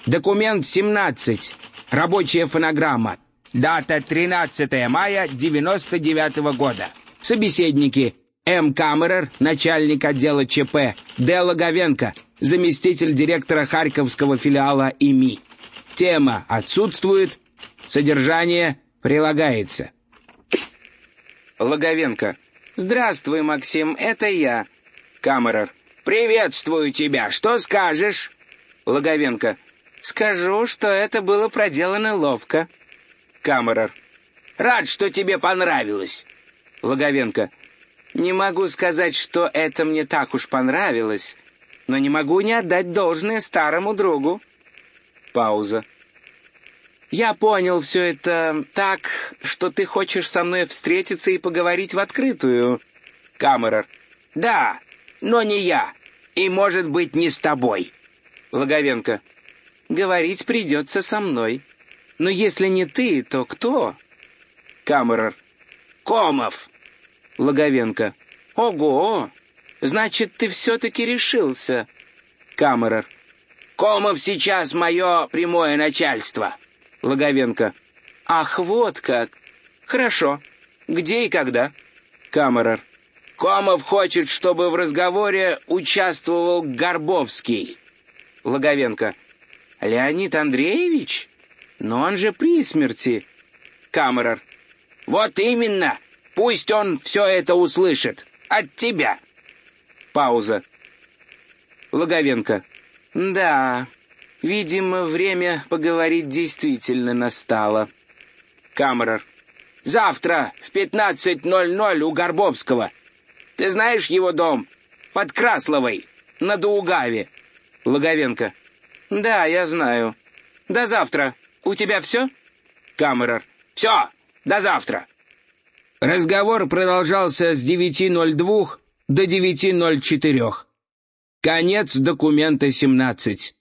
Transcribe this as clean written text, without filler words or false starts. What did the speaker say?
Документ 17. Рабочая фонограмма. Дата 13 мая 99 года. Собеседники: М. Камерер, начальник отдела ЧП, Д. Логовенко, заместитель директора Харьковского филиала ИМИ. Тема отсутствует, содержание прилагается. Логовенко: «Здравствуй, Максим, это я». Камерер: «Приветствую тебя, что скажешь?» Логовенко: «Скажу, что это было проделано ловко». Камерер: «Рад, что тебе понравилось». Логовенко: «Не могу сказать, что это мне так уж понравилось, но не могу не отдать должное старому другу». Пауза. «Я понял все это так, что ты хочешь со мной встретиться и поговорить в открытую». Камерер: «Да, но не я, и, может быть, не с тобой». Логовенко: «Говорить придется со мной. Но если не ты, то кто?» Камерер: «Комов». Логовенко: «Ого! Значит, ты все-таки решился». Камерер: «Комов сейчас мое прямое начальство». Логовенко: «Ах, вот как! Хорошо. Где и когда?» Камерер: «Комов хочет, чтобы в разговоре участвовал Горбовский». Логовенко: «Леонид Андреевич? Но он же при смерти». Камерер: «Вот именно! Пусть он все это услышит. От тебя». Пауза. Логовенко: «Да, видимо, время поговорить действительно настало». Камерер: «Завтра в 15:00 у Горбовского. Ты знаешь его дом? Под Красловой, на Даугаве». Логовенко: «Да, я знаю. До завтра. У тебя все?» Камерер: «Все, до завтра». Разговор продолжался с 9:02 до 9:04. Конец документа 17.